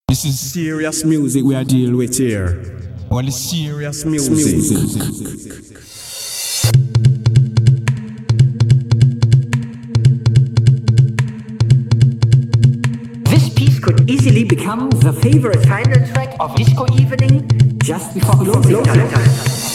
This is serious music we are dealing with here. well, it's serious Music. This piece could easily become the favorite final track of disco evening just before closing time.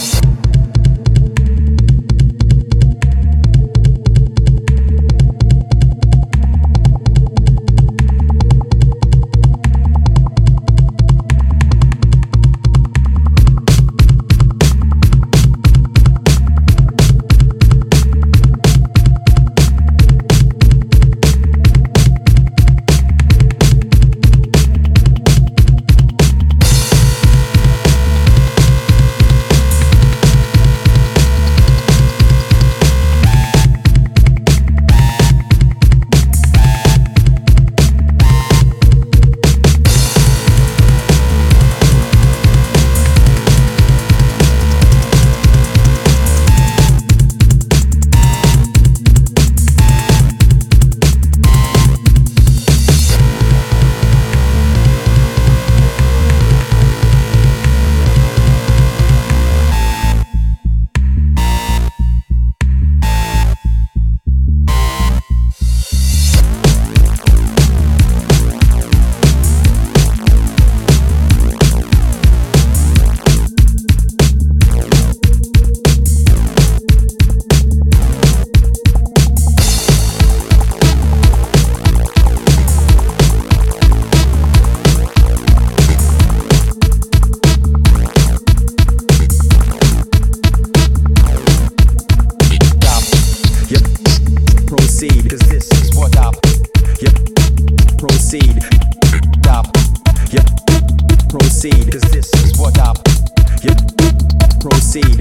Proceed, cause this is what up. Yep. Proceed. Up. Yep. Proceed, cause this is what up. Yep. Proceed.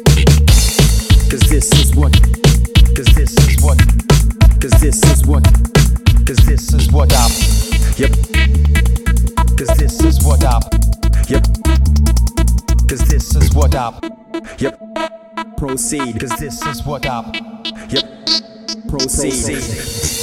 Cause this is what. Cause this is what. Cause this is what. Cause this is what up. Yep. Cause this is what up. Yep. Cause this is what up. Yep. Proceed, cause this is what up. Yep. Proceed.